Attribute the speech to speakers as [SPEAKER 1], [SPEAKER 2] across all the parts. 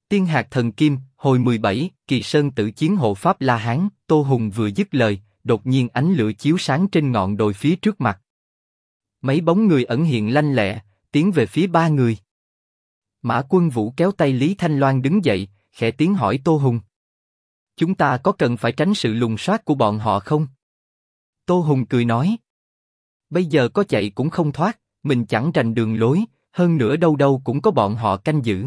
[SPEAKER 1] Tiên hạt thần kim, hồi 17, Kỳ Sơn Tử chiến hộ Pháp La Hán. Tô Hùng vừa dứt lời, đột nhiên ánh lửa chiếu sáng trên ngọn đồi phía trước mặt. Mấy bóng người ẩn hiện lanh lẹ, tiến về phía ba người. Mã Quân Vũ kéo tay Lý Thanh Loan đứng dậy, khẽ tiếng hỏi Tô Hùng. Chúng ta có cần phải tránh sự lùng soát của bọn họ không? Tô Hùng cười nói. Bây giờ có chạy cũng không thoát, mình chẳng rành đường lối, hơn nữa đâu đâu cũng có bọn họ canh giữ.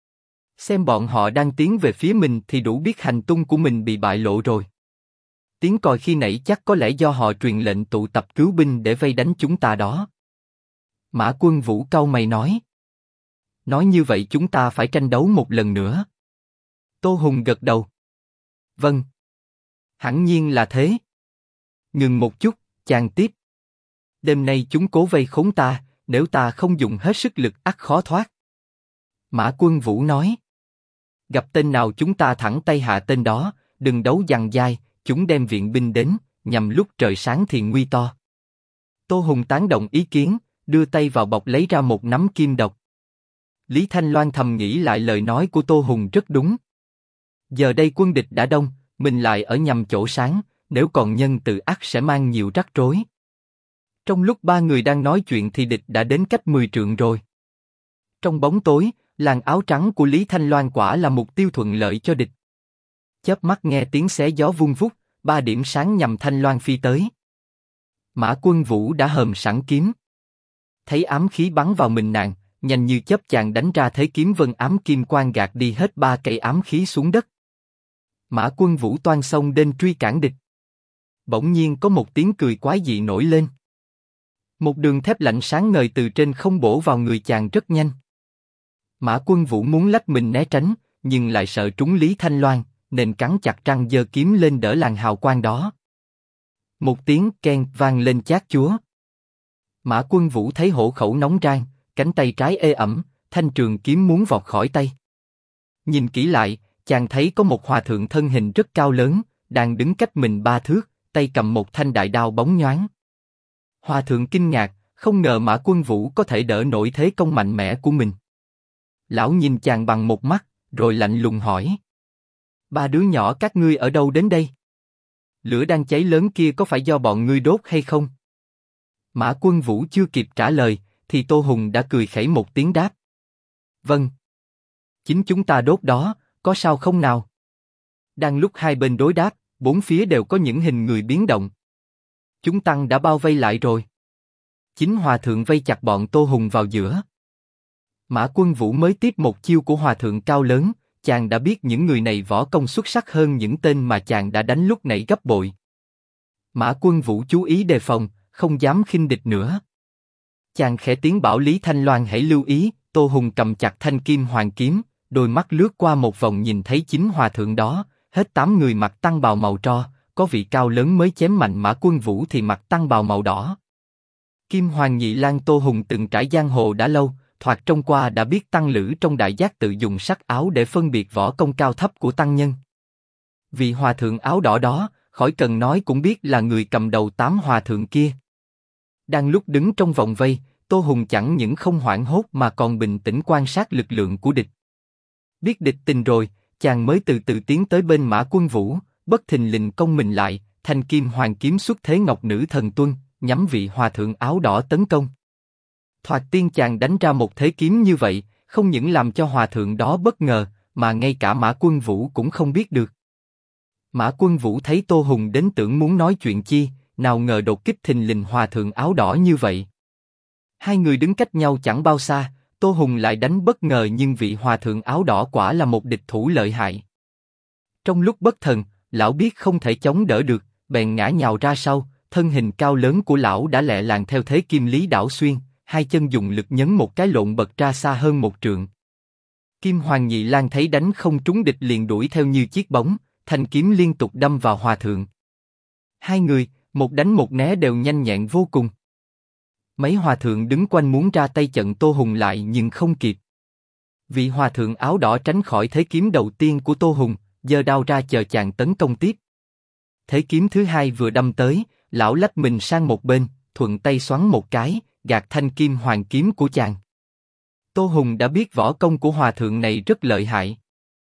[SPEAKER 1] Xem bọn họ đang tiến về phía mình thì đủ biết hành tung của mình bị bại lộ rồi. Tiếng còi khi nãy chắc có lẽ do họ truyền lệnh tụ tập cứu binh để vây đánh chúng ta đó. Mã Quân Vũ cau mày nói. Nói như vậy chúng ta phải tranh đấu một lần nữa. Tô Hùng gật đầu. Vâng. Hẳn nhiên là thế. Ngừng một chút, chàng tiếp. Đêm nay chúng cố vây khốn ta, nếu ta không dùng hết sức lực ắt khó thoát. Mã Quân Vũ nói. Gặp tên nào chúng ta thẳng tay hạ tên đó, đừng đấu giằng dai, chúng đem viện binh đến, nhằm lúc trời sáng thì nguy to. Tô Hùng tán đồng ý kiến, đưa tay vào bọc lấy ra một nắm kim độc. Lý Thanh Loan thầm nghĩ lại lời nói của Tô Hùng rất đúng. Giờ đây quân địch đã đông, mình lại ở nhằm chỗ sáng, nếu còn nhân từ ắt sẽ mang nhiều rắc rối. Trong lúc ba người đang nói chuyện thì địch đã đến cách 10 trượng rồi. Trong bóng tối, làn áo trắng của Lý Thanh Loan quả là mục tiêu thuận lợi cho địch. Chớp mắt nghe tiếng xé gió vung vút, 3 điểm sáng nhằm Thanh Loan phi tới. Mã Quân Vũ đã hầm sẵn kiếm. Thấy ám khí bắn vào mình nàng, nhanh như chớp chàng đánh ra thế kiếm vân ám kim quang gạt đi hết 3 cây ám khí xuống đất. Mã Quân Vũ toan xông đến truy cản địch. Bỗng nhiên có một tiếng cười quái dị nổi lên. Một đường thép lạnh sáng ngời từ trên không bổ vào người chàng rất nhanh. Mã Quân Vũ muốn lách mình né tránh, nhưng lại sợ trúng Lý Thanh Loan, nên cắn chặt răng giơ kiếm lên đỡ làn hào quang đó. Một tiếng keng vang lên chát chúa. Mã Quân Vũ thấy hổ khẩu nóng rang, cánh tay trái ê ẩm, thanh trường kiếm muốn vọt khỏi tay. Nhìn kỹ lại, chàng thấy có một hòa thượng thân hình rất cao lớn, đang đứng cách mình 3 thước, tay cầm một thanh đại đao bóng nhoáng. Hòa thượng kinh ngạc, không ngờ Mã Quân Vũ có thể đỡ nổi thế công mạnh mẽ của mình. Lão nhìn chàng bằng một mắt, rồi lạnh lùng hỏi. 3 đứa nhỏ các ngươi ở đâu đến đây? Lửa đang cháy lớn kia có phải do bọn ngươi đốt hay không? Mã Quân Vũ chưa kịp trả lời, thì Tô Hùng đã cười khẩy một tiếng đáp. Vâng. Chính chúng ta đốt đó, có sao không nào? Đang lúc hai bên đối đáp, bốn phía đều có những hình người biến động. Chúng tăng đã bao vây lại rồi. Chính hòa thượng vây chặt bọn Tô Hùng vào giữa. Mã Quân Vũ mới tiếp một chiêu của hòa thượng cao lớn, chàng đã biết những người này võ công xuất sắc hơn những tên mà chàng đã đánh lúc nãy gấp bội. Mã Quân Vũ chú ý đề phòng, không dám khinh địch nữa. Chàng khẽ tiếng bảo Lý Thanh Loan hãy lưu ý. Tô Hùng cầm chặt thanh kim hoàng kiếm, đôi mắt lướt qua một vòng nhìn thấy chính hòa thượng đó, hết 8 người mặc tăng bào màu tro, có vị cao lớn mới chém mạnh Mã Quân Vũ thì mặc tăng bào màu đỏ. Kim Hoàng Nhị Lang Tô Hùng từng trải giang hồ đã lâu, thoạt trông qua đã biết tăng lữ trong đại giác tự dùng sắc áo để phân biệt võ công cao thấp của tăng nhân. Vị hòa thượng áo đỏ đó, khỏi cần nói cũng biết là người cầm đầu 8 hòa thượng kia. Đang lúc đứng trong vòng vây, Tô Hùng chẳng những không hoảng hốt mà còn bình tĩnh quan sát lực lượng của địch. Biết địch tình rồi, chàng mới từ từ tiến tới bên Mã Quân Vũ, bất thình lình cong mình lại, thanh kim hoàng kiếm xuất thế ngọc nữ thần tuân, nhắm vị hòa thượng áo đỏ tấn công. Thoạt tiên chàng đánh ra một thế kiếm như vậy, không những làm cho hòa thượng đó bất ngờ, mà ngay cả Mã Quân Vũ cũng không biết được. Mã Quân Vũ thấy Tô Hùng đến tưởng muốn nói chuyện chi, nào ngờ đột kích thình lình hòa thượng áo đỏ như vậy. Hai người đứng cách nhau chẳng bao xa, Tô Hùng lại đánh bất ngờ nhưng vị hòa thượng áo đỏ quả là một địch thủ lợi hại. Trong lúc bất thần, lão biết không thể chống đỡ được, bèn ngã nhào ra sau, thân hình cao lớn của lão đã lẹ làng theo thế kim lý đảo xuyên, hai chân dùng lực nhấn một cái lộn bật ra xa hơn 1 trượng. Kim Hoàng Nhị Lang thấy đánh không trúng địch liền đuổi theo như chiếc bóng, thanh kiếm liên tục đâm vào hòa thượng. Hai người, một đánh một né đều nhanh nhẹn vô cùng. Mấy hòa thượng đứng quanh muốn ra tay chặn Tô Hùng lại nhưng không kịp. Vị hòa thượng áo đỏ tránh khỏi thế kiếm đầu tiên của Tô Hùng, giơ đao ra chờ chàng tấn công tiếp. Thế kiếm thứ hai vừa đâm tới, lão lách mình sang một bên, thuận tay xoắn một cái, gạt thanh kim hoàng kiếm của chàng. Tô Hùng đã biết võ công của hòa thượng này rất lợi hại.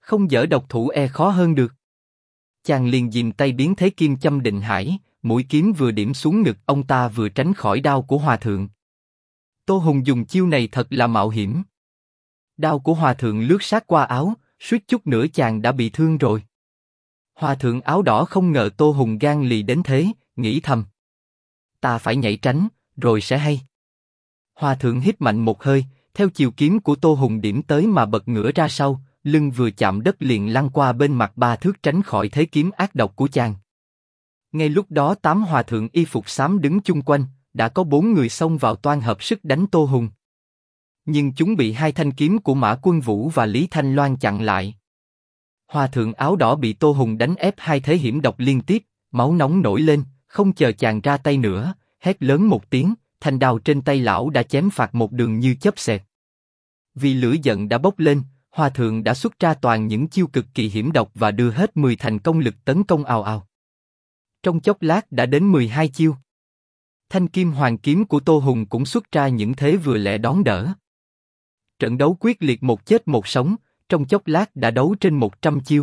[SPEAKER 1] Không dở độc thủ khó hơn được. Chàng liền dìm tay biến thế kim châm định hải, mũi kiếm vừa điểm xuống ngực ông ta vừa tránh khỏi đao của hòa thượng. Tô Hùng dùng chiêu này thật là mạo hiểm. Đao của hòa thượng lướt sát qua áo, suýt chút nữa chàng đã bị thương rồi. Hòa thượng áo đỏ không ngờ Tô Hùng gan lì đến thế, nghĩ thầm. Ta phải nhảy tránh, rồi sẽ hay. Hòa thượng hít mạnh một hơi, theo chiều kiếm của Tô Hùng điểm tới mà bật ngửa ra sau, lưng vừa chạm đất liền lăn qua bên mặt 3 thước tránh khỏi thế kiếm ác độc của chàng. Ngay lúc đó 8 hòa thượng y phục xám đứng chung quanh, đã có 4 người xông vào toan hợp sức đánh Tô Hùng. Nhưng chúng bị 2 thanh kiếm của Mã Quân Vũ và Lý Thanh Loan chặn lại. Hòa thượng áo đỏ bị Tô Hùng đánh ép 2 thế hiểm độc liên tiếp, máu nóng nổi lên, không chờ chàng ra tay nữa, hét lớn một tiếng, thanh đao trên tay lão đã chém phạt một đường như chớp xẹt. Vì lửa giận đã bốc lên, hòa thượng đã xuất ra toàn những chiêu cực kỳ hiểm độc và đưa hết 10 thành công lực tấn công ào ào. Trong chốc lát đã đến 12 chiêu. Thanh kim hoàng kiếm của Tô Hùng cũng xuất ra những thế vừa lẹ đón đỡ. Trận đấu quyết liệt một chết một sống, trong chốc lát đã đấu trên 100 chiêu.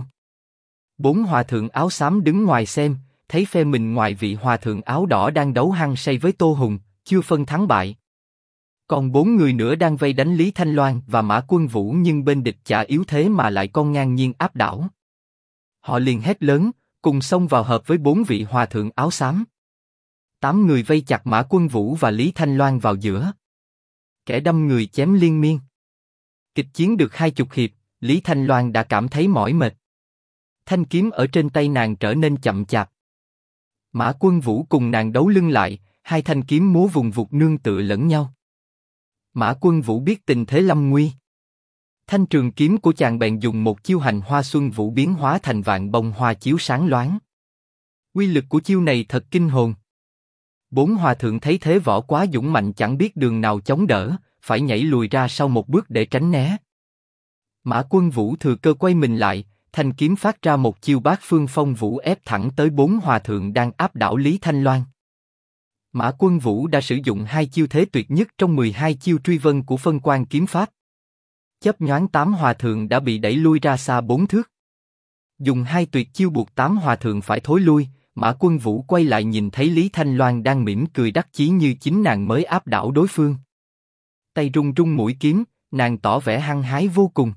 [SPEAKER 1] 4 hòa thượng áo xám đứng ngoài xem, thấy phe mình ngoài vị hòa thượng áo đỏ đang đấu hăng say với Tô Hùng, chưa phân thắng bại. Còn 4 người nữa đang vây đánh Lý Thanh Loan và Mã Quân Vũ nhưng bên địch chả yếu thế mà lại con ngang nhiên áp đảo. Họ liền hét lớn, cùng xông vào hợp với 4 vị hòa thượng áo xám. 8 người vây chặt Mã Quân Vũ và Lý Thanh Loan vào giữa. Kẻ đâm người chém liên miên. Kịch chiến được 20 hiệp, Lý Thanh Loan đã cảm thấy mỏi mệt. Thanh kiếm ở trên tay nàng trở nên chậm chạp. Mã Quân Vũ cùng nàng đấu lưng lại, 2 thanh kiếm múa vùng vụt nương tựa lẫn nhau. Mã Quân Vũ biết tình thế lâm nguy. Thanh trường kiếm của chàng bèn dùng một chiêu hành hoa xuân vũ biến hóa thành vạn bông hoa chiếu sáng loáng. Uy lực của chiêu này thật kinh hồn. 4 hòa thượng thấy thế võ quá dũng mạnh chẳng biết đường nào chống đỡ, phải nhảy lùi ra sau một bước để tránh né. Mã Quân Vũ thừa cơ quay mình lại, thanh kiếm phát ra một chiêu bát phương phong vũ ép thẳng tới 4 hòa thượng đang áp đảo Lý Thanh Loan. Mã Quân Vũ đã sử dụng 2 chiêu thế tuyệt nhất trong 12 chiêu truy vân của phân quan kiếm pháp. Chớp nhoáng 8 hòa thượng đã bị đẩy lui ra xa 4 thước. Dùng 2 tuyệt chiêu buộc 8 hòa thượng phải thối lui, Mã Quân Vũ quay lại nhìn thấy Lý Thanh Loan đang mỉm cười đắc chí như chính nàng mới áp đảo đối phương. Tay rung rung mũi kiếm, nàng tỏ vẻ hăng hái vô cùng.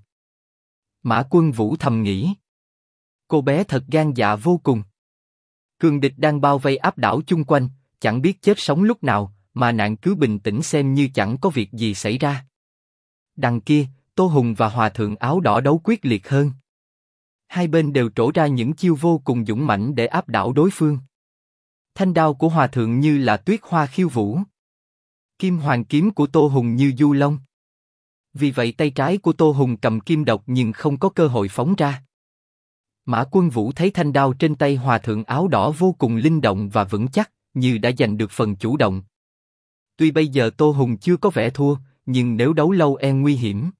[SPEAKER 1] Mã Quân Vũ thầm nghĩ. Cô bé thật gan dạ vô cùng. Cường địch đang bao vây áp đảo chung quanh, chẳng biết chết sống lúc nào, mà nàng cứ bình tĩnh xem như chẳng có việc gì xảy ra. Đằng kia, Tô Hùng và hòa thượng áo đỏ đấu quyết liệt hơn. Hai bên đều trổ ra những chiêu vô cùng dũng mãnh để áp đảo đối phương. Thanh đao của hòa thượng như là tuyết hoa khiêu vũ. Kim hoàng kiếm của Tô Hùng như du long. Vì vậy tay trái của Tô Hùng cầm kim độc nhưng không có cơ hội phóng ra. Mã Quân Vũ thấy thanh đao trên tay hòa thượng áo đỏ vô cùng linh động và vững chắc, như đã giành được phần chủ động. Tuy bây giờ Tô Hùng chưa có vẻ thua, nhưng nếu đấu lâu nguy hiểm.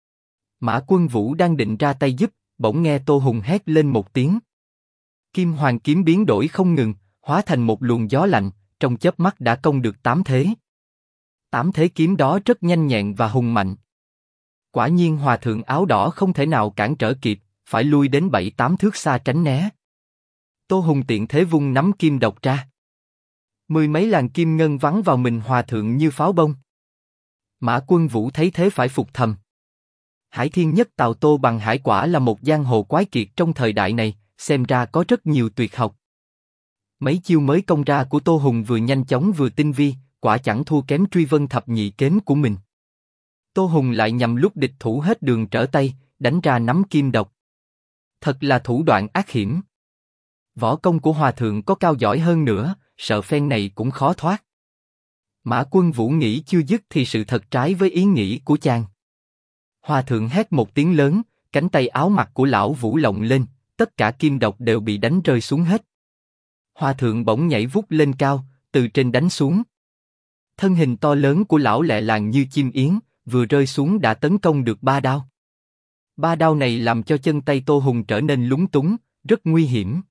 [SPEAKER 1] Mã Quân Vũ đang định ra tay giúp, bỗng nghe Tô Hùng hét lên một tiếng. Kim hoàng kiếm biến đổi không ngừng, hóa thành một luồng gió lạnh, trong chớp mắt đã công được 8 thế. 8 thế kiếm đó rất nhanh nhẹn và hùng mạnh. Quả nhiên hòa thượng áo đỏ không thể nào cản trở kịp, phải lui đến 7-8 thước xa tránh né. Tô Hùng tiện thế vung nắm kim độc ra. 10 mấy làn kim ngân vắn vào mình hòa thượng như pháo bông. Mã Quân Vũ thấy thế phải phục thầm. Hải Thiên Nhất Tào Tô Bằng Hải quả là một giang hồ quái kiệt trong thời đại này, xem ra có rất nhiều tuyệt học. Mấy chiêu mới công ra của Tô Hùng vừa nhanh chóng vừa tinh vi, quả chẳng thua kém truy vân thập nhị kếm của mình. Tô Hùng lại nhằm lúc địch thủ hết đường trở tay, đánh ra nắm kim độc. Thật là thủ đoạn ác hiểm. Võ công của hòa thượng có cao giỏi hơn nữa, sợ phen này cũng khó thoát. Mã Quân Vũ nghĩ chưa dứt thì sự thật trái với ý nghĩ của chàng. Hòa thượng hét một tiếng lớn, cánh tay áo mặc của lão vũ lộng lên, tất cả kim độc đều bị đánh rơi xuống hết. Hòa thượng bỗng nhảy vút lên cao, từ trên đánh xuống. Thân hình to lớn của lão lẹ làng như chim yến, vừa rơi xuống đã tấn công được 3 đao. 3 đao này làm cho chân tay Tô Hùng trở nên lúng túng, rất nguy hiểm.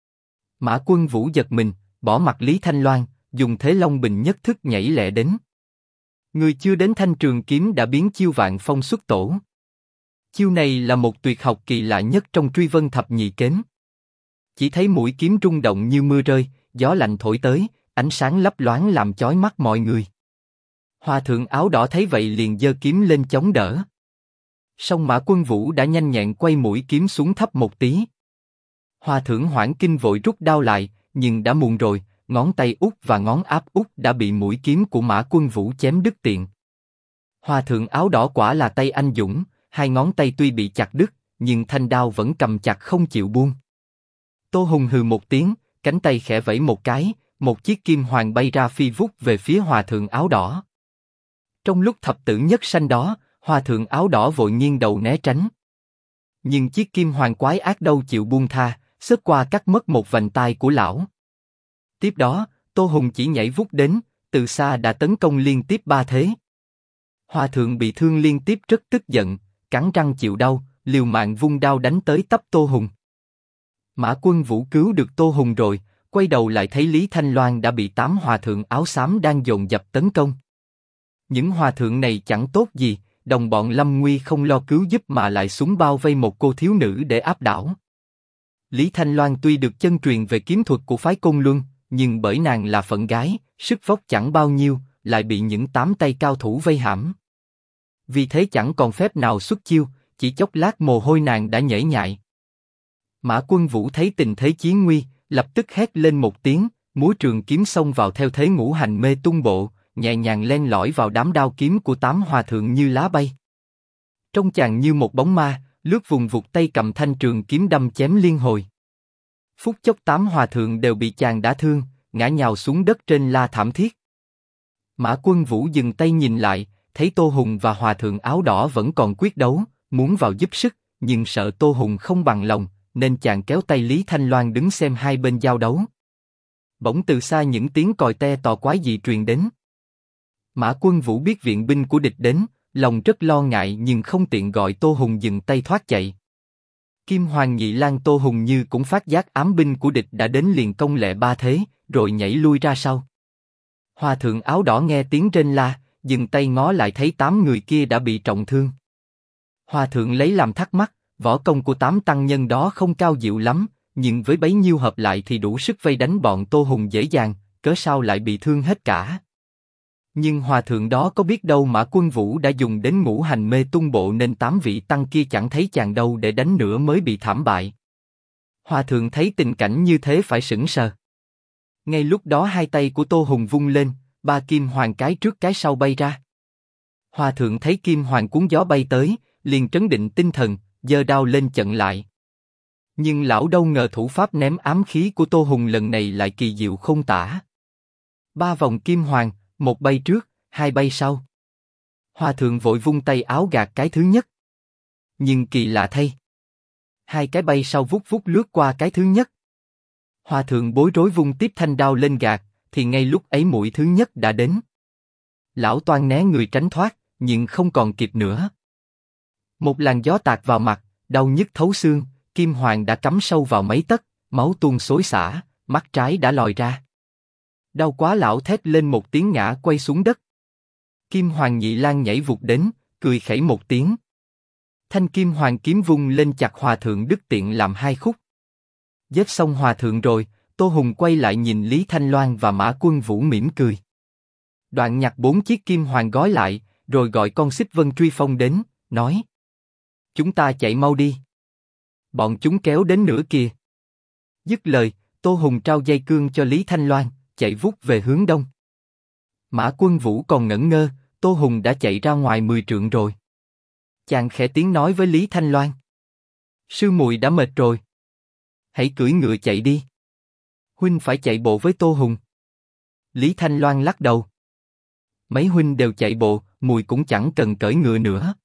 [SPEAKER 1] Mã Quân Vũ giật mình, bỏ mặt Lý Thanh Loan, dùng thế Long Bình nhất thức nhảy lẹ đến. Người chưa đến thanh trường kiếm đã biến chiêu vạn phong xuất tổ. Chiêu này là một tuyệt học kỳ lạ nhất trong Truy Vân Thập Nhị Kến. Chỉ thấy mũi kiếm rung động như mưa rơi, gió lạnh thổi tới, ánh sáng lấp loáng làm chói mắt mọi người. Hòa thượng áo đỏ thấy vậy liền giơ kiếm lên chống đỡ. Song Mã Quân Vũ đã nhanh nhẹn quay mũi kiếm xuống thấp một tí. Hòa thượng hoảng kinh vội rút đao lại, nhưng đã muộn rồi, ngón tay út và ngón áp út đã bị mũi kiếm của Mã Quân Vũ chém đứt tiện. Hòa thượng áo đỏ quả là tay anh dũng, hai ngón tay tuy bị chặt đứt, nhưng thanh đao vẫn cầm chặt không chịu buông. Tô Hùng hừ một tiếng, cánh tay khẽ vẫy một cái, một chiếc kim hoàng bay ra phi vút về phía hòa thượng áo đỏ. Trong lúc thập tử nhất sanh đó, hòa thượng áo đỏ vội nghiêng đầu né tránh. Nhưng chiếc kim hoàng quái ác đâu chịu buông tha, xớt qua cắt mất một vành tai của lão. Tiếp đó, Tô Hùng chỉ nhảy vút đến, từ xa đã tấn công liên tiếp ba thế. Hòa thượng bị thương liên tiếp rất tức giận, cắn răng chịu đau, liều mạng vung đao đánh tới tấp Tô Hùng. Mã Quân Vũ cứu được Tô Hùng rồi, quay đầu lại thấy Lý Thanh Loan đã bị 8 hòa thượng áo xám đang dồn dập tấn công. Những hòa thượng này chẳng tốt gì, đồng bọn Lâm Nguy không lo cứu giúp mà lại súng bao vây một cô thiếu nữ để áp đảo. Lý Thanh Loan tuy được chân truyền về kiếm thuật của phái Côn Luân, nhưng bởi nàng là phận gái, sức vóc chẳng bao nhiêu, lại bị những 8 tay cao thủ vây hãm. Vì thế chẳng còn phép nào xuất chiêu, chỉ chốc lát mồ hôi nàng đã nhễ nhại. Mã Quân Vũ thấy tình thế chiến nguy, lập tức hét lên một tiếng, múa trường kiếm xông vào theo thế ngũ hành mê tung bộ, nhẹ nhàng len lỏi vào đám đao kiếm của 8 hòa thượng như lá bay. Trông chàng như một bóng ma, lướt vùng vụt tay cầm thanh trường kiếm đâm chém liên hồi. Phút chốc 8 hòa thượng đều bị chàng đả thương, ngã nhào xuống đất trên la thảm thiết. Mã Quân Vũ dừng tay nhìn lại, thấy Tô Hùng và hòa thượng áo đỏ vẫn còn quyết đấu, muốn vào giúp sức, nhưng sợ Tô Hùng không bằng lòng, nên chàng kéo tay Lý Thanh Loan đứng xem hai bên giao đấu. Bỗng từ xa những tiếng còi te tò quái dị truyền đến. Mã Quân Vũ biết viện binh của địch đến, lòng rất lo ngại nhưng không tiện gọi Tô Hùng dừng tay thoát chạy. Kim Hoàng Nhị Lang Tô Hùng như cũng phát giác ám binh của địch đã đến liền công lệ ba thế, rồi nhảy lui ra sau. Hòa thượng áo đỏ nghe tiếng rên la, dừng tay ngó lại thấy 8 người kia đã bị trọng thương. Hòa thượng lấy làm thắc mắc, võ công của 8 tăng nhân đó không cao diệu lắm, nhưng với bấy nhiêu hợp lại thì đủ sức vây đánh bọn Tô Hùng dễ dàng, cớ sao lại bị thương hết cả. Nhưng hòa thượng đó có biết đâu Mã Quân Vũ đã dùng đến ngũ hành mê tung bộ nên 8 vị tăng kia chẳng thấy chàng đâu để đánh nữa mới bị thảm bại. Hòa thượng thấy tình cảnh như thế phải sững sờ. Ngay lúc đó hai tay của Tô Hùng vung lên, 3 kim hoàng cái trước cái sau bay ra. Hòa thượng thấy kim hoàng cuốn gió bay tới, liền trấn định tinh thần, giơ đao lên chặn lại. Nhưng lão đâu ngờ thủ pháp ném ám khí của Tô Hùng lần này lại kỳ diệu không tả. 3 vòng kim hoàng, một bay trước, hai bay sau. Hòa thượng vội vung tay áo gạt cái thứ nhất. Nhưng kỳ lạ thay, hai cái bay sau vút vút lướt qua cái thứ nhất. Hòa thượng bối rối vung tiếp thanh đao lên gạt, thì ngay lúc ấy mũi thứ nhất đã đến. Lão toan né người tránh thoát, nhưng không còn kịp nữa. Một làn gió tạt vào mặt, đau nhức thấu xương, kim hoàng đã cắm sâu vào mấy tấc, máu tuôn xối xả, mắt trái đã lòi ra. Đau quá lão thét lên một tiếng ngã quay xuống đất. Kim Hoàng Nhị Lang nhảy vụt đến, cười khẩy một tiếng. Thanh kim hoàng kiếm vung lên chặt hòa thượng đứt tiện làm hai khúc. Giết xong hòa thượng rồi, Tô Hùng quay lại nhìn Lý Thanh Loan và Mã Quân Vũ mỉm cười. Đoạn nhặt 4 chiếc kim hoàng gói lại, rồi gọi con Xích Vân Truy Phong đến, nói: chúng ta chạy mau đi. Bọn chúng kéo đến nữa kìa. Dứt lời, Tô Hùng trao dây cương cho Lý Thanh Loan, chạy vút về hướng đông. Mã Quân Vũ còn ngẩn ngơ, Tô Hùng đã chạy ra ngoài 10 trượng rồi. Chàng khẽ tiếng nói với Lý Thanh Loan: sư muội đã mệt rồi, hãy cưỡi ngựa chạy đi. Huynh phải chạy bộ với Tô Hùng. Lý Thanh Loan lắc đầu: mấy huynh đều chạy bộ, muội cũng chẳng cần cưỡi ngựa nữa.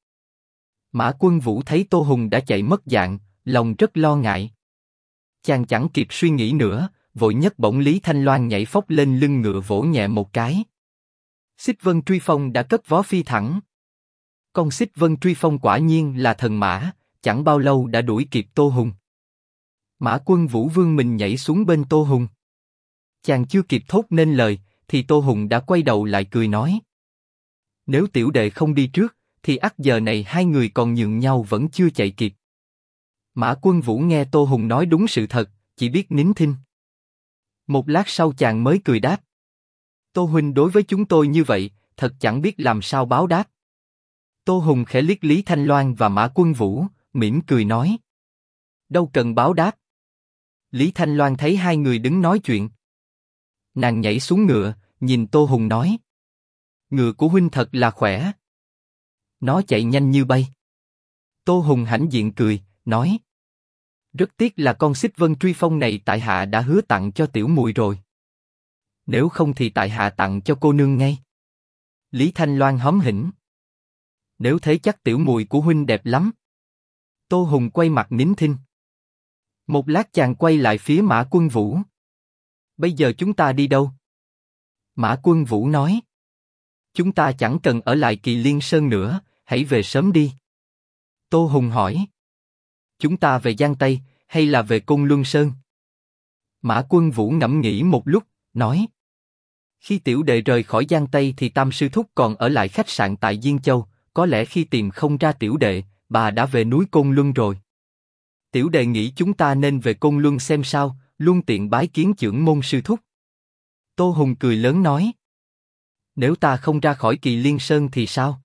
[SPEAKER 1] Mã Quân Vũ thấy Tô Hùng đã chạy mất dạng, lòng rất lo ngại. Chàng chẳng kịp suy nghĩ nữa, vội nhấc bổng Lý Thanh Loan nhảy phóc lên lưng ngựa vỗ nhẹ một cái. Xích Vân Truy Phong đã cất vó phi thẳng. Con Xích Vân Truy Phong quả nhiên là thần mã, chẳng bao lâu đã đuổi kịp Tô Hùng. Mã Quân Vũ vươn mình nhảy xuống bên Tô Hùng. Chàng chưa kịp thốt nên lời, thì Tô Hùng đã quay đầu lại cười nói: nếu tiểu đệ không đi trước, thì ắt giờ này hai người còn nhường nhau vẫn chưa chạy kịp. Mã Quân Vũ nghe Tô Hùng nói đúng sự thật, chỉ biết nín thinh. Một lát sau chàng mới cười đáp. Tô huynh đối với chúng tôi như vậy, thật chẳng biết làm sao báo đáp. Tô Hùng khẽ liếc Lý Thanh Loan và Mã Quân Vũ, mỉm cười nói. Đâu cần báo đáp. Lý Thanh Loan thấy hai người đứng nói chuyện. Nàng nhảy xuống ngựa, nhìn Tô Hùng nói. Ngựa của huynh thật là khỏe. Nó chạy nhanh như bay. Tô Hùng hãnh diện cười, nói. Rất tiếc là con xích vân truy phong này tại hạ đã hứa tặng cho tiểu muội rồi. Nếu không thì tại hạ tặng cho cô nương ngay. Lý Thanh Loan hóm hỉnh. Nếu thế chắc tiểu muội của huynh đẹp lắm. Tô Hùng quay mặt nín thinh. Một lát chàng quay lại phía Mã Quân Vũ. Bây giờ chúng ta đi đâu? Mã Quân Vũ nói. Chúng ta chẳng cần ở lại Kỳ Liên Sơn nữa, hãy về sớm đi. Tô Hùng hỏi. Chúng ta về Giang Tây, hay là về Côn Luân Sơn? Mã Quân Vũ ngẫm nghĩ một lúc, nói. Khi tiểu đệ rời khỏi Giang Tây thì Tam sư thúc còn ở lại khách sạn tại Diên Châu, có lẽ khi tìm không ra tiểu đệ, bà đã về núi Côn Luân rồi. Tiểu đệ nghĩ chúng ta nên về Côn Luân xem sao, luôn tiện bái kiến chưởng môn sư thúc. Tô Hùng cười lớn nói. Nếu ta không ra khỏi Kỳ Liên Sơn thì sao?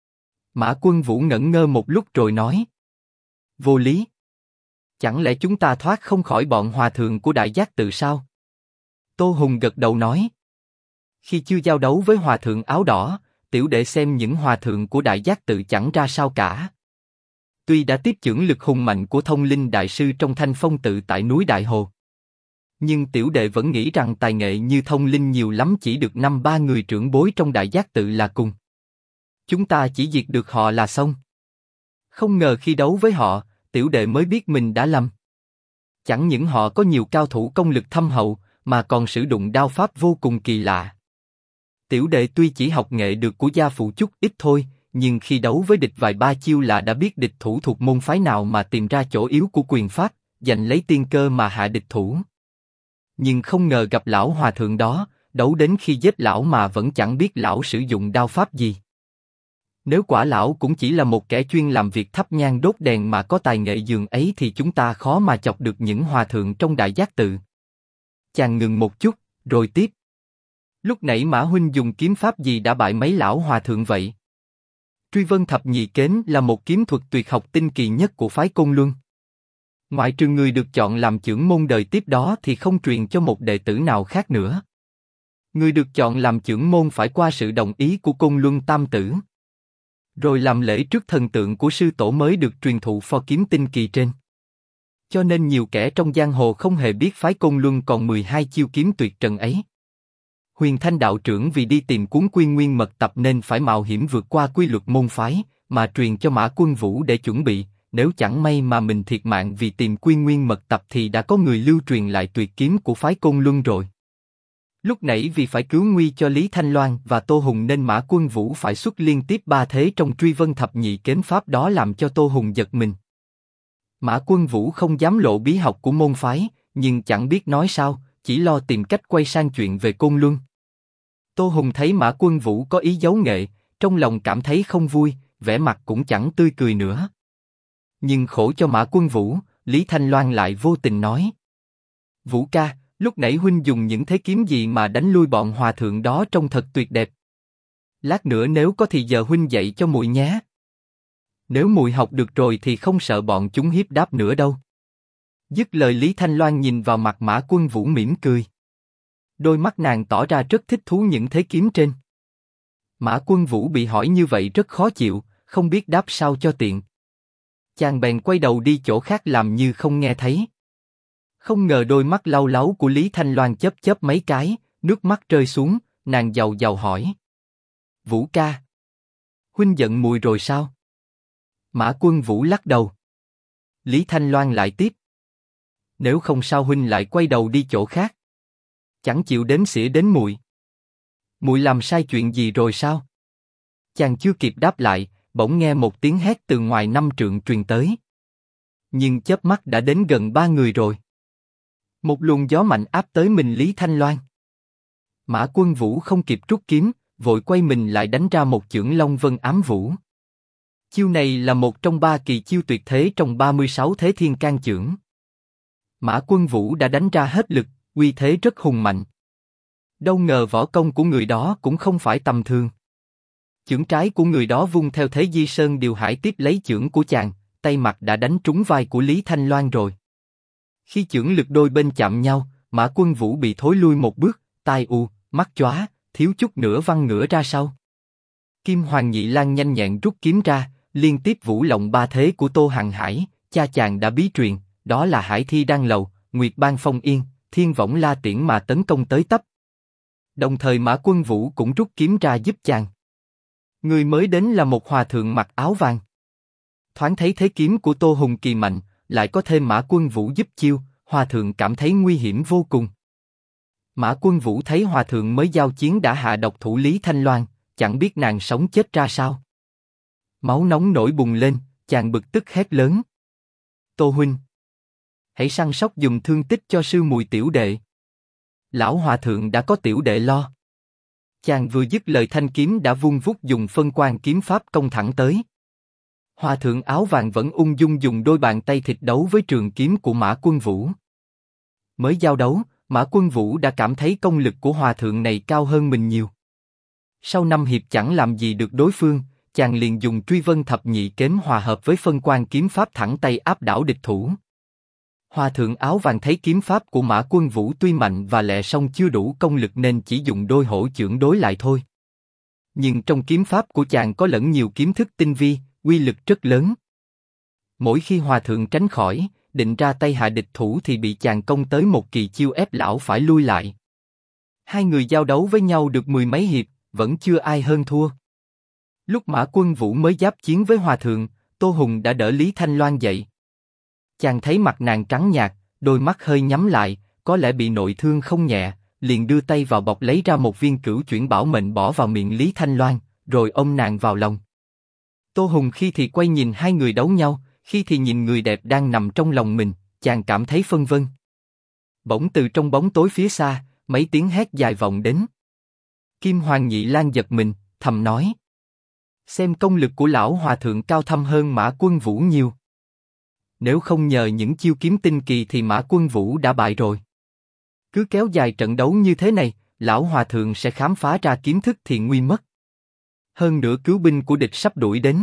[SPEAKER 1] Mã Quân Vũ ngẩn ngơ một lúc rồi nói. Vô lý. Chẳng lẽ chúng ta thoát không khỏi bọn hòa thượng của Đại Giác Tự sao? Tô Hùng gật đầu nói. Khi chưa giao đấu với hòa thượng áo đỏ, tiểu đệ xem những hòa thượng của Đại Giác Tự chẳng ra sao cả. Tuy đã tiếp chưởng lực hùng mạnh của Thông Linh Đại Sư trong Thanh Phong Tự tại núi Đại Hồ, nhưng tiểu đệ vẫn nghĩ rằng tài nghệ như Thông Linh nhiều lắm chỉ được 5-3 người trưởng bối trong Đại Giác Tự là cùng. Chúng ta chỉ diệt được họ là xong. Không ngờ khi đấu với họ, tiểu đệ mới biết mình đã lầm. Chẳng những họ có nhiều cao thủ công lực thâm hậu, mà còn sử dụng đao pháp vô cùng kỳ lạ. Tiểu đệ tuy chỉ học nghệ được của gia phụ chút ít thôi, nhưng khi đấu với địch vài ba chiêu là đã biết địch thủ thuộc môn phái nào mà tìm ra chỗ yếu của quyền pháp, giành lấy tiên cơ mà hạ địch thủ. Nhưng không ngờ gặp lão hòa thượng đó, đấu đến khi giết lão mà vẫn chẳng biết lão sử dụng đao pháp gì. Nếu quả lão cũng chỉ là một kẻ chuyên làm việc thắp nhang đốt đèn mà có tài nghệ dường ấy thì chúng ta khó mà chọc được những hòa thượng trong Đại Giác Tự. Chàng ngừng một chút, rồi tiếp. Lúc nãy Mã huynh dùng kiếm pháp gì đã bại mấy lão hòa thượng vậy? Truy Vân Thập Nhị Kến là một kiếm thuật tuyệt học tinh kỳ nhất của phái Côn Luân. Ngoại trừ người được chọn làm chưởng môn đời tiếp đó thì không truyền cho một đệ tử nào khác nữa. Người được chọn làm chưởng môn phải qua sự đồng ý của Côn Luân Tam Tử, rồi làm lễ trước thần tượng của sư tổ mới được truyền thụ pho kiếm tinh kỳ trên. Cho nên nhiều kẻ trong giang hồ không hề biết phái Côn Luân còn 12 chiêu kiếm tuyệt trần ấy. Huyền Thanh đạo trưởng vì đi tìm cuốn Quy Nguyên mật tập nên phải mạo hiểm vượt qua quy luật môn phái, mà truyền cho Mã Quân Vũ để chuẩn bị. Nếu chẳng may mà mình thiệt mạng vì tìm Quy Nguyên mật tập thì đã có người lưu truyền lại tuyệt kiếm của phái Côn Luân rồi. Lúc nãy vì phải cứu nguy cho Lý Thanh Loan và Tô Hùng nên Mã Quân Vũ phải xuất liên tiếp 3 thế trong Truy Vân Thập Nhị Kến pháp đó làm cho Tô Hùng giật mình. Mã Quân Vũ không dám lộ bí học của môn phái, nhưng chẳng biết nói sao, chỉ lo tìm cách quay sang chuyện về Côn Luân. Tô Hùng thấy Mã Quân Vũ có ý giấu nghệ, trong lòng cảm thấy không vui, vẻ mặt cũng chẳng tươi cười nữa. Nhưng khổ cho Mã Quân Vũ, Lý Thanh Loan lại vô tình nói. Vũ ca, lúc nãy huynh dùng những thế kiếm gì mà đánh lui bọn hòa thượng đó trông thật tuyệt đẹp. Lát nữa nếu có thì giờ huynh dạy cho muội nhé. Nếu muội học được rồi thì không sợ bọn chúng hiếp đáp nữa đâu. Dứt lời Lý Thanh Loan nhìn vào mặt Mã Quân Vũ mỉm cười. Đôi mắt nàng tỏ ra rất thích thú những thế kiếm trên. Mã Quân Vũ bị hỏi như vậy rất khó chịu, không biết đáp sao cho tiện. Chàng bèn quay đầu đi chỗ khác làm như không nghe thấy. Không ngờ đôi mắt lau láu của Lý Thanh Loan chớp chớp mấy cái, nước mắt rơi xuống, nàng giàu giàu hỏi. Vũ ca, huynh giận muội rồi sao? Mã Quân Vũ lắc đầu. Lý Thanh Loan lại tiếp. Nếu không sao huynh lại quay đầu đi chỗ khác? Chẳng chịu đếm xỉa đến muội. Muội làm sai chuyện gì rồi sao? Chàng chưa kịp đáp lại, bỗng nghe một tiếng hét từ ngoài 5 trượng truyền tới. Nhưng chớp mắt đã đến gần 3 người rồi. Một luồng gió mạnh áp tới mình Lý Thanh Loan. Mã Quân Vũ không kịp rút kiếm, vội quay mình lại đánh ra một chưởng Long Vân Ám Vũ. Chiêu này là một trong 3 kỳ chiêu tuyệt thế trong 36 thế thiên can chưởng. Mã Quân Vũ đã đánh ra hết lực, uy thế rất hùng mạnh. Đâu ngờ võ công của người đó cũng không phải tầm thường. Chưởng trái của người đó vung theo thế Di Sơn Điều Hải tiếp lấy chưởng của chàng, tay mặt đã đánh trúng vai của Lý Thanh Loan rồi. Khi chưởng lực đôi bên chạm nhau, Mã Quân Vũ bị thối lui một bước, tai mắt chóa, thiếu chút nữa văng ngửa ra sau. Kim Hoàng Nhị Lang nhanh nhẹn rút kiếm ra, liên tiếp vũ lộng 3 thế của Tô Hằng Hải, cha chàng đã bí truyền, đó là Hải Thi Đan Lầu, Nguyệt Ban Phong Yên, Thiên Võng La Tiễn mà tấn công tới tấp. Đồng thời Mã Quân Vũ cũng rút kiếm ra giúp chàng. Người mới đến là một hòa thượng mặc áo vàng. Thoáng thấy thế kiếm của Tô Hùng kỳ mạnh, lại có thêm Mã Quân Vũ giúp chiêu, hòa thượng cảm thấy nguy hiểm vô cùng. Mã Quân Vũ thấy hòa thượng mới giao chiến đã hạ độc thủ Lý Thanh Loan, chẳng biết nàng sống chết ra sao. Máu nóng nổi bùng lên, chàng bực tức hét lớn: Tô huynh, hãy săn sóc dùng thương tích cho sư mùi tiểu đệ. Lão hòa thượng đã có tiểu đệ lo. Chàng vừa dứt lời thanh kiếm đã vung vút dùng phân quang kiếm pháp công thẳng tới. Hòa thượng áo vàng vẫn ung dung dùng đôi bàn tay thịt đấu với trường kiếm của Mã Quân Vũ. Mới giao đấu, Mã Quân Vũ đã cảm thấy công lực của hòa thượng này cao hơn mình nhiều. Sau 5 hiệp chẳng làm gì được đối phương, chàng liền dùng truy vân thập nhị kếm hòa hợp với phân quang kiếm pháp thẳng tay áp đảo địch thủ. Hòa thượng áo vàng thấy kiếm pháp của Mã Quân Vũ tuy mạnh và lẹ song chưa đủ công lực nên chỉ dùng đôi hổ chưởng đối lại thôi. Nhưng trong kiếm pháp của chàng có lẫn nhiều kiếm thức tinh vi, uy lực rất lớn. Mỗi khi hòa thượng tránh khỏi, định ra tay hạ địch thủ thì bị chàng công tới một kỳ chiêu ép lão phải lui lại. Hai người giao đấu với nhau được 10 mấy hiệp, vẫn chưa ai hơn thua. Lúc Mã Quân Vũ mới giáp chiến với hòa thượng, Tô Hùng đã đỡ Lý Thanh Loan dậy. Chàng thấy mặt nàng trắng nhạt, đôi mắt hơi nhắm lại, có lẽ bị nội thương không nhẹ, liền đưa tay vào bọc lấy ra một viên cửu chuyển bảo mệnh bỏ vào miệng Lý Thanh Loan, rồi ôm nàng vào lòng. Tô Hùng khi thì quay nhìn hai người đấu nhau, khi thì nhìn người đẹp đang nằm trong lòng mình, chàng cảm thấy phân vân. Bỗng từ trong bóng tối phía xa, mấy tiếng hét dài vọng đến. Kim Hoàng Nhị Lang giật mình, thầm nói: xem công lực của lão hòa thượng cao thâm hơn Mã Quân Vũ nhiều. Nếu không nhờ những chiêu kiếm tinh kỳ thì Mã Quân Vũ đã bại rồi. Cứ kéo dài trận đấu như thế này, lão hòa thượng sẽ khám phá ra kiếm thức thì nguy mất. Hơn nữa cứu binh của địch sắp đuổi đến.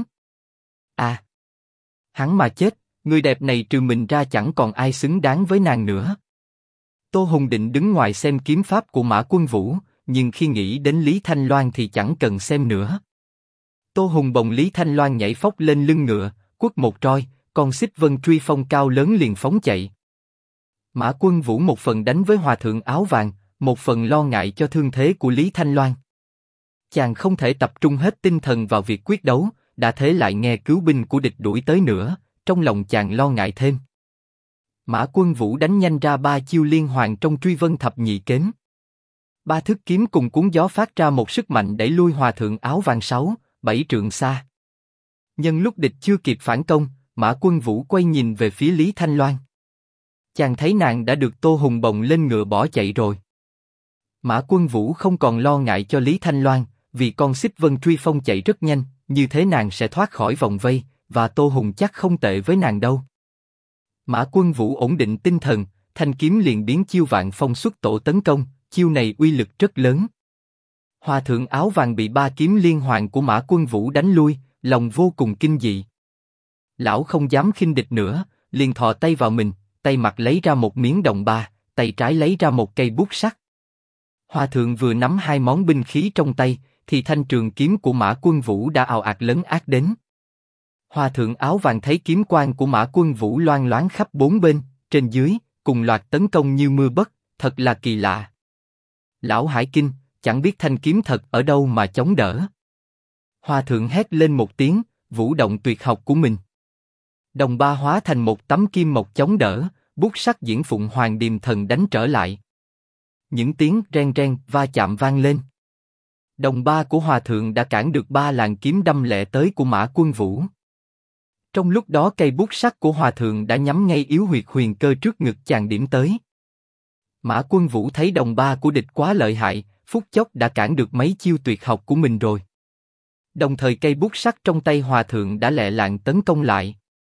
[SPEAKER 1] À, hắn mà chết, người đẹp này trừ mình ra chẳng còn ai xứng đáng với nàng nữa. Tô Hùng định đứng ngoài xem kiếm pháp của Mã Quân Vũ, nhưng khi nghĩ đến Lý Thanh Loan thì chẳng cần xem nữa. Tô Hùng bồng Lý Thanh Loan nhảy phóc lên lưng ngựa, quất một roi, con xích vân truy phong cao lớn liền phóng chạy. Mã Quân Vũ một phần đánh với hòa thượng áo vàng, một phần lo ngại cho thương thế của Lý Thanh Loan. Chàng không thể tập trung hết tinh thần vào việc quyết đấu, đã thế lại nghe cứu binh của địch đuổi tới nữa, trong lòng chàng lo ngại thêm. Mã Quân Vũ đánh nhanh ra 3 chiêu liên hoàn trong truy vân thập nhị kếm. 3 thức kiếm cùng cuốn gió phát ra một sức mạnh đẩy lui hòa thượng áo vàng 6-7 trượng xa. Nhân lúc địch chưa kịp phản công, Mã Quân Vũ quay nhìn về phía Lý Thanh Loan. Chàng thấy nàng đã được Tô Hùng bồng lên ngựa bỏ chạy rồi. Mã Quân Vũ không còn lo ngại cho Lý Thanh Loan, vì con xích vân truy phong chạy rất nhanh, như thế nàng sẽ thoát khỏi vòng vây, và Tô Hùng chắc không tệ với nàng đâu. Mã Quân Vũ ổn định tinh thần, thanh kiếm liền biến chiêu vạn phong xuất tổ tấn công, chiêu này uy lực rất lớn. Hòa thượng áo vàng bị 3 kiếm liên hoàn của Mã Quân Vũ đánh lui, lòng vô cùng kinh dị. Lão không dám khinh địch nữa, liền thò tay vào mình, tay mặt lấy ra một miếng đồng ba, tay trái lấy ra một cây bút sắt. Hòa thượng vừa nắm 2 món binh khí trong tay, thì thanh trường kiếm của Mã Quân Vũ đã ào ạt lấn át đến. Hòa thượng áo vàng thấy kiếm quang của Mã Quân Vũ loang loáng khắp 4 bên, trên dưới, cùng loạt tấn công như mưa bất, thật là kỳ lạ. Lão hải kinh, chẳng biết thanh kiếm thật ở đâu mà chống đỡ. Hòa thượng hét lên một tiếng, vũ động tuyệt học của mình. Đồng ba hóa thành một tấm kim mộc chống đỡ, bút sắc diễn phụng hoàng điềm thần đánh trở lại. Những tiếng ren ren va chạm vang lên. Đồng ba của hòa thượng đã cản được 3 làn kiếm đâm lẹ tới của Mã Quân Vũ. Trong lúc đó cây bút sắt của hòa thượng đã nhắm ngay yếu huyệt huyền cơ trước ngực chàng điểm tới. Mã Quân Vũ thấy đồng ba của địch quá lợi hại, phút chốc đã cản được mấy chiêu tuyệt học của mình rồi. Đồng thời cây bút sắt trong tay hòa thượng đã lẹ làng tấn công lại.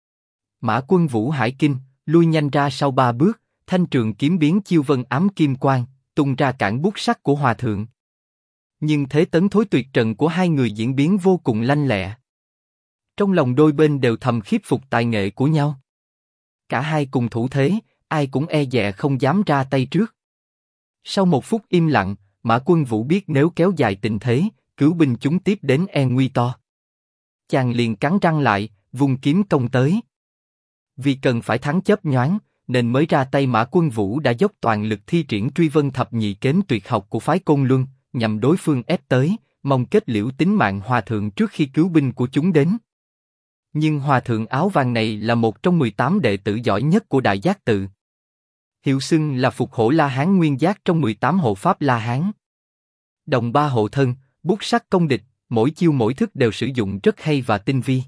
[SPEAKER 1] Mã Quân Vũ hải kinh, lui nhanh ra sau 3 bước, thanh trường kiếm biến chiêu vân ám kim quang, tung ra cản bút sắt của hòa thượng. Nhưng thế tấn thối tuyệt trần của hai người diễn biến vô cùng lanh lẹ. Trong lòng đôi bên đều thầm khiếp phục tài nghệ của nhau. Cả hai cùng thủ thế, ai cũng e dè không dám ra tay trước. Sau một phút im lặng, Mã Quân Vũ biết nếu kéo dài tình thế, cứu binh chúng tiếp đến nguy to. Chàng liền cắn răng lại, vung kiếm công tới. Vì cần phải thắng chớp nhoáng, nên mới ra tay. Mã Quân Vũ đã dốc toàn lực thi triển truy vân thập nhị kến tuyệt học của phái Côn Luân, nhằm đối phương ép tới, mong kết liễu tính mạng hòa thượng trước khi cứu binh của chúng đến. Nhưng hòa thượng áo vàng này là một trong 18 đệ tử giỏi nhất của Đại Giác Tự. Hiệu xưng là Phục Hổ La Hán nguyên giác trong 18 hộ pháp La Hán. Đồng ba hộ thân, bút sắc công địch, mỗi chiêu mỗi thức đều sử dụng rất hay và tinh vi.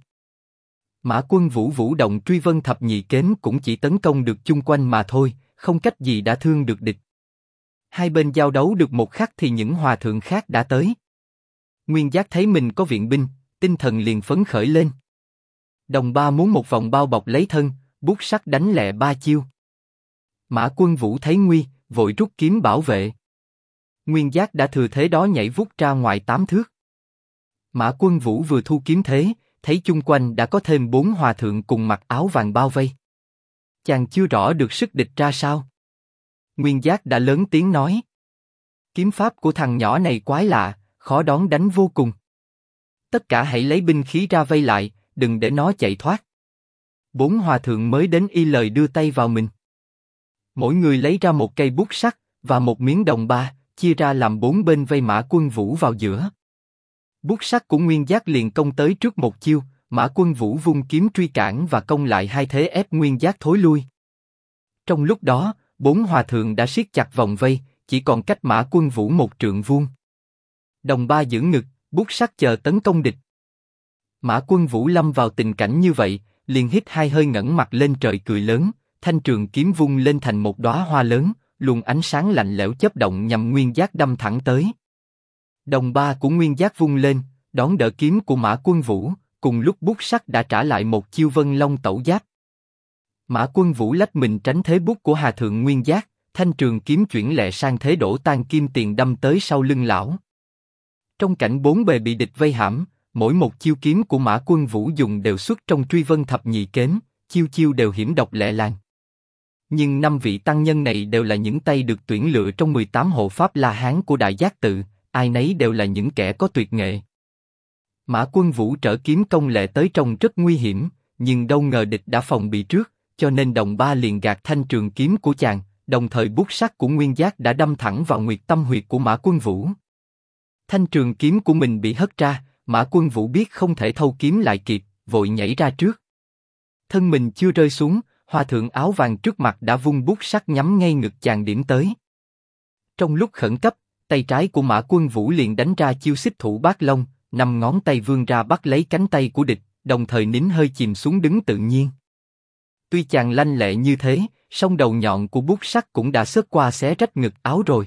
[SPEAKER 1] Mã Quân Vũ vũ động truy vân thập nhị kến cũng chỉ tấn công được chung quanh mà thôi, không cách gì đã thương được địch. Hai bên giao đấu được một khắc thì những hòa thượng khác đã tới. Nguyên giác thấy mình có viện binh, tinh thần liền phấn khởi lên. Đồng ba muốn một vòng bao bọc lấy thân, bút sắc đánh lẹ 3 chiêu. Mã Quân Vũ thấy nguy, vội rút kiếm bảo vệ. Nguyên giác đã thừa thế đó nhảy vút ra ngoài 8 thước. Mã Quân Vũ vừa thu kiếm thế, thấy chung quanh đã có thêm 4 hòa thượng cùng mặc áo vàng bao vây. Chàng chưa rõ được sức địch ra sao. Nguyên giác đã lớn tiếng nói: kiếm pháp của thằng nhỏ này quái lạ, khó đón đánh vô cùng. Tất cả hãy lấy binh khí ra vây lại, đừng để nó chạy thoát. 4 hòa thượng mới đến y lời đưa tay vào mình. Mỗi người lấy ra một cây bút sắt và một miếng đồng ba, chia ra làm 4 bên vây Mã Quân Vũ vào giữa. Bút sắt của Nguyên giác liền công tới trước một chiêu, Mã Quân Vũ vung kiếm truy cản và công lại hai thế ép Nguyên giác thối lui. Trong lúc đó, 4 hòa thượng đã siết chặt vòng vây, chỉ còn cách Mã Quân Vũ một trượng vuông. Đồng ba giữ ngực, bút sắt chờ tấn công địch. Mã Quân Vũ lâm vào tình cảnh như vậy, liền hít hai hơi ngẩng mặt lên trời cười lớn, thanh trường kiếm vung lên thành một đóa hoa lớn, luồng ánh sáng lạnh lẽo chớp động nhằm Nguyên giác đâm thẳng tới. Đồng ba của Nguyên giác vung lên, đón đỡ kiếm của Mã Quân Vũ, cùng lúc bút sắt đã trả lại một chiêu Vân Long Tẩu Giáp. Mã Quân Vũ lách mình tránh thế bút của Hà Thượng Nguyên giác, thanh trường kiếm chuyển lẹ sang thế đổ tan kim tiền đâm tới sau lưng lão. Trong cảnh bốn bề bị địch vây hãm, mỗi một chiêu kiếm của Mã Quân Vũ dùng đều xuất trong truy vân thập nhị kến, chiêu chiêu đều hiểm độc lẹ làng. Nhưng 5 vị tăng nhân này đều là những tay được tuyển lựa trong 18 hộ pháp La Hán của Đại Giác Tự, ai nấy đều là những kẻ có tuyệt nghệ. Mã Quân Vũ trở kiếm công lẹ tới trông rất nguy hiểm, nhưng đâu ngờ địch đã phòng bị trước, cho nên đồng ba liền gạt thanh trường kiếm của chàng, đồng thời bút sắt của Nguyên giác đã đâm thẳng vào nguyệt tâm huyệt của Mã Quân Vũ. Thanh trường kiếm của mình bị hất ra, Mã Quân Vũ biết không thể thâu kiếm lại kịp, vội nhảy ra trước. Thân mình chưa rơi xuống, hòa thượng áo vàng trước mặt đã vung bút sắt nhắm ngay ngực chàng điểm tới. Trong lúc khẩn cấp, tay trái của Mã Quân Vũ liền đánh ra chiêu xích thủ bát long, 5 ngón tay vươn ra bắt lấy cánh tay của địch, đồng thời nín hơi chìm xuống đứng tự nhiên. Tuy chàng lanh lẹ như thế, song đầu nhọn của bút sắt cũng đã xớt qua xé rách ngực áo rồi.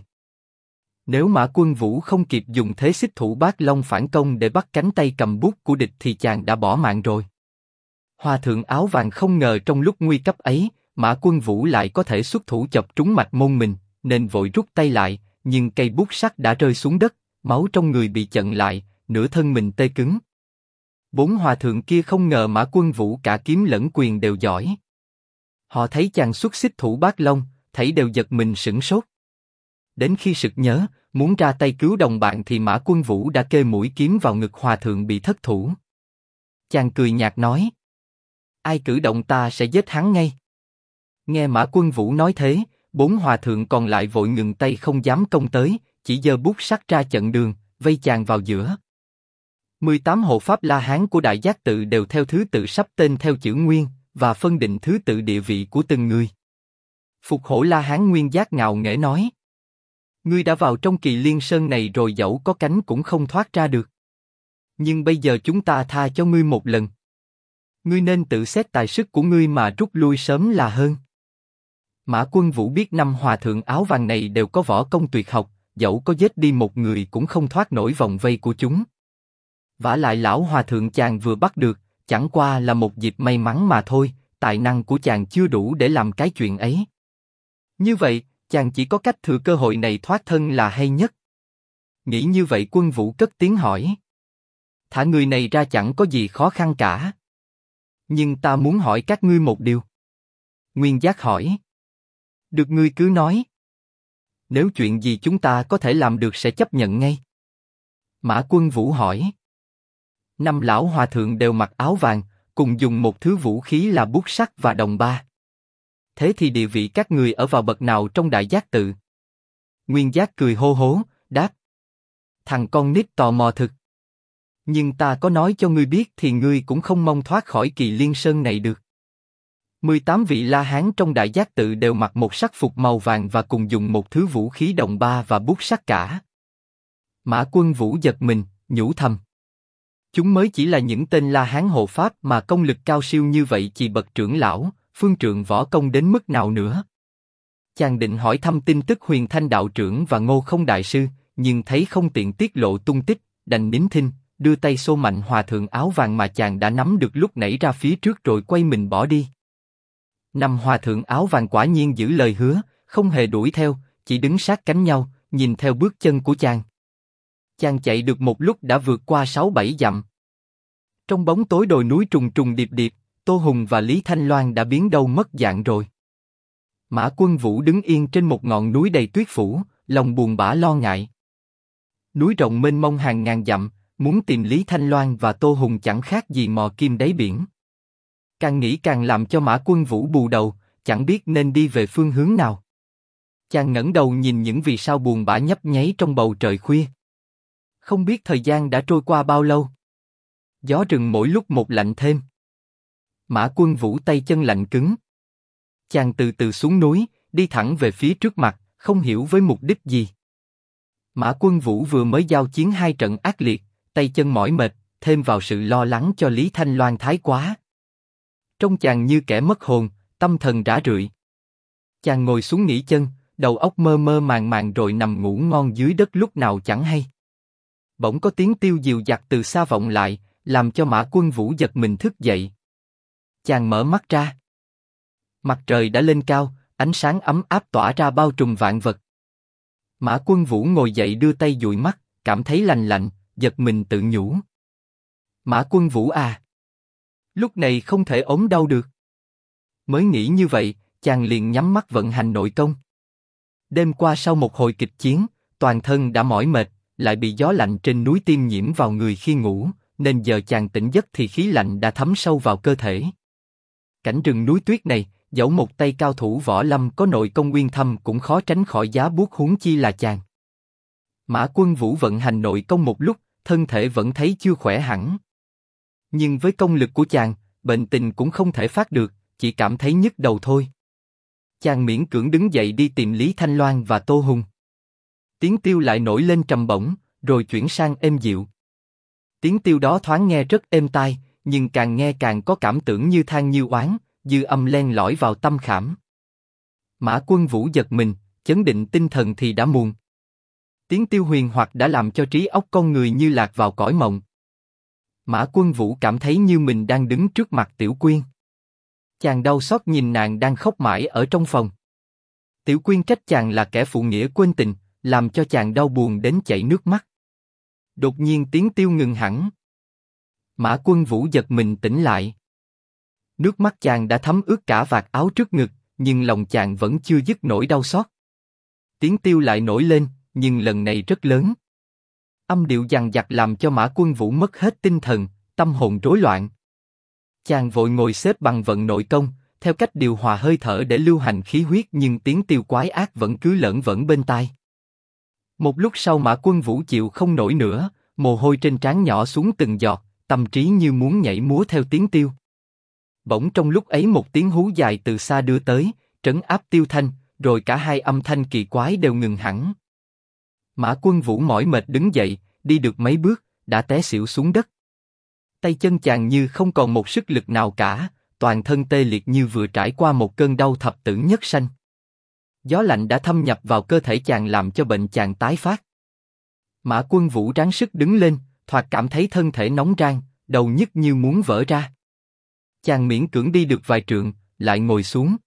[SPEAKER 1] Nếu Mã Quân Vũ không kịp dùng thế xích thủ bát long phản công để bắt cánh tay cầm bút của địch thì chàng đã bỏ mạng rồi. Hòa thượng áo vàng không ngờ trong lúc nguy cấp ấy, Mã Quân Vũ lại có thể xuất thủ chọc trúng mạch môn mình, nên vội rút tay lại, nhưng cây bút sắt đã rơi xuống đất, máu trong người bị chặn lại, nửa thân mình tê cứng. 4 hòa thượng kia không ngờ Mã Quân Vũ cả kiếm lẫn quyền đều giỏi. Họ thấy chàng xuất xích thủ bát long, thấy đều giật mình sửng sốt. Đến khi sực nhớ, muốn ra tay cứu đồng bạn thì Mã Quân Vũ đã kê mũi kiếm vào ngực hòa thượng bị thất thủ. Chàng cười nhạt nói: ai cử động ta sẽ giết hắn ngay. Nghe Mã Quân Vũ nói thế, 4 hòa thượng còn lại vội ngừng tay không dám công tới, chỉ giơ bút sắt ra chặn đường, vây chàng vào giữa. 18 hộ pháp La Hán của Đại Giác Tự đều theo thứ tự sắp tên theo chữ nguyên và phân định thứ tự địa vị của từng người. Phục Hổ La Hán Nguyên giác ngạo nghễ nói: ngươi đã vào trong Kỳ Liên Sơn này rồi, dẫu có cánh cũng không thoát ra được. Nhưng bây giờ chúng ta tha cho ngươi một lần. Ngươi nên tự xét tài sức của ngươi mà rút lui sớm là hơn. Mã Quân Vũ biết 5 hòa thượng áo vàng này đều có võ công tuyệt học, dẫu có giết đi một người cũng không thoát nổi vòng vây của chúng. Vả lại lão hòa thượng chàng vừa bắt được, chẳng qua là một dịp may mắn mà thôi, tài năng của chàng chưa đủ để làm cái chuyện ấy. Như vậy, chàng chỉ có cách thừa cơ hội này thoát thân là hay nhất. Nghĩ như vậy Quân Vũ cất tiếng hỏi. Thả người này ra chẳng có gì khó khăn cả. Nhưng ta muốn hỏi các ngươi một điều. Nguyên Giác hỏi. Được ngươi cứ nói. Nếu chuyện gì chúng ta có thể làm được sẽ chấp nhận ngay. Mã Quân Vũ hỏi. Năm lão hòa thượng đều mặc áo vàng, cùng dùng một thứ vũ khí là bút sắt và đồng ba. Thế thì địa vị các người ở vào bậc nào trong Đại Giác Tự? Nguyên Giác cười hô hố, đáp. Thằng con nít tò mò thực. Nhưng ta có nói cho ngươi biết thì ngươi cũng không mong thoát khỏi Kỳ Liên Sơn này được. 18 vị La Hán trong Đại Giác Tự đều mặc một sắc phục màu vàng và cùng dùng một thứ vũ khí đồng ba và bút sắt cả. Mã Quân Vũ giật mình, nhủ thầm. Chúng mới chỉ là những tên La Hán hộ pháp mà công lực cao siêu như vậy chỉ bậc trưởng lão, phương trượng võ công đến mức nào nữa. Chàng định hỏi thăm tin tức Huyền Thanh đạo trưởng và Ngô Không đại sư, nhưng thấy không tiện tiết lộ tung tích, đành nín thinh, đưa tay xô mạnh hòa thượng áo vàng mà chàng đã nắm được lúc nãy ra phía trước rồi quay mình bỏ đi. Năm hòa thượng áo vàng quả nhiên giữ lời hứa, không hề đuổi theo, chỉ đứng sát cánh nhau, nhìn theo bước chân của chàng. Chàng chạy được một lúc đã vượt qua 6-7 dặm. Trong bóng tối đồi núi trùng trùng điệp điệp, Tô Hùng và Lý Thanh Loan đã biến đâu mất dạng rồi. Mã Quân Vũ đứng yên trên một ngọn núi đầy tuyết phủ, lòng buồn bã lo ngại. Núi rộng mênh mông hàng ngàn dặm, muốn tìm Lý Thanh Loan và Tô Hùng chẳng khác gì mò kim đáy biển. Càng nghĩ càng làm cho Mã Quân Vũ bù đầu, chẳng biết nên đi về phương hướng nào. Chàng ngẩng đầu nhìn những vì sao buồn bã nhấp nháy trong bầu trời khuya. Không biết thời gian đã trôi qua bao lâu. Gió rừng mỗi lúc một lạnh thêm. Mã Quân Vũ tay chân lạnh cứng. Chàng từ từ xuống núi, đi thẳng về phía trước mặt, không hiểu với mục đích gì. Mã Quân Vũ vừa mới giao chiến 2 trận ác liệt, tay chân mỏi mệt, thêm vào sự lo lắng cho Lý Thanh Loan thái quá. Trông chàng như kẻ mất hồn, tâm thần rã rượi. Chàng ngồi xuống nghỉ chân, đầu óc mơ mơ màng màng rồi nằm ngủ ngon dưới đất lúc nào chẳng hay. Bỗng có tiếng tiêu dìu dặt từ xa vọng lại, làm cho Mã Quân Vũ giật mình thức dậy. Chàng mở mắt ra. Mặt trời đã lên cao, ánh sáng ấm áp tỏa ra bao trùm vạn vật. Mã Quân Vũ ngồi dậy đưa tay dụi mắt, cảm thấy lành lạnh, giật mình tự nhủ. Mã Quân Vũ à! Lúc này không thể ốm đau được. Mới nghĩ như vậy, chàng liền nhắm mắt vận hành nội công. Đêm qua sau một hồi kịch chiến, toàn thân đã mỏi mệt, lại bị gió lạnh trên núi tiêm nhiễm vào người khi ngủ, nên giờ chàng tỉnh giấc thì khí lạnh đã thấm sâu vào cơ thể. Cảnh rừng núi tuyết này, dẫu một tay cao thủ võ lâm có nội công uyên thâm cũng khó tránh khỏi giá buốt huống chi là chàng. Mã Quân Vũ vận hành nội công một lúc, thân thể vẫn thấy chưa khỏe hẳn. Nhưng với công lực của chàng, bệnh tình cũng không thể phát được, chỉ cảm thấy nhức đầu thôi. Chàng miễn cưỡng đứng dậy đi tìm Lý Thanh Loan và Tô Hùng. Tiếng tiêu lại nổi lên trầm bổng, rồi chuyển sang êm dịu. Tiếng tiêu đó thoáng nghe rất êm tai, nhưng càng nghe càng có cảm tưởng như than như oán, dư âm len lỏi vào tâm khảm. Mã Quân Vũ giật mình, chấn định tinh thần thì đã muộn. Tiếng tiêu huyền hoặc đã làm cho trí óc con người như lạc vào cõi mộng. Mã Quân Vũ cảm thấy như mình đang đứng trước mặt Tiểu Quyên. Chàng đau xót nhìn nàng đang khóc mãi ở trong phòng. Tiểu Quyên trách chàng là kẻ phụ nghĩa quên tình, làm cho chàng đau buồn đến chảy nước mắt. Đột nhiên tiếng tiêu ngừng hẳn. Mã Quân Vũ giật mình tỉnh lại. Nước mắt chàng đã thấm ướt cả vạt áo trước ngực, nhưng lòng chàng vẫn chưa dứt nỗi đau xót. Tiếng tiêu lại nổi lên, nhưng lần này rất lớn. Âm điệu dằng dặc làm cho Mã Quân Vũ mất hết tinh thần, tâm hồn rối loạn. Chàng vội ngồi xếp bằng vận nội công, theo cách điều hòa hơi thở để lưu hành khí huyết, nhưng tiếng tiêu quái ác vẫn cứ lởn vởn bên tai. Một lúc sau Mã Quân Vũ chịu không nổi nữa, mồ hôi trên trán nhỏ xuống từng giọt, tâm trí như muốn nhảy múa theo tiếng tiêu. Bỗng trong lúc ấy một tiếng hú dài từ xa đưa tới, trấn áp tiêu thanh, rồi cả hai âm thanh kỳ quái đều ngừng hẳn. Mã Quân Vũ mỏi mệt đứng dậy, đi được mấy bước, đã té xỉu xuống đất. Tay chân chàng như không còn một sức lực nào cả, toàn thân tê liệt như vừa trải qua một cơn đau thập tử nhất sanh. Gió lạnh đã thâm nhập vào cơ thể chàng làm cho bệnh chàng tái phát. Mã Quân Vũ ráng sức đứng lên, thoạt cảm thấy thân thể nóng rang, đầu nhức như muốn vỡ ra. Chàng miễn cưỡng đi được vài trượng, lại ngồi xuống,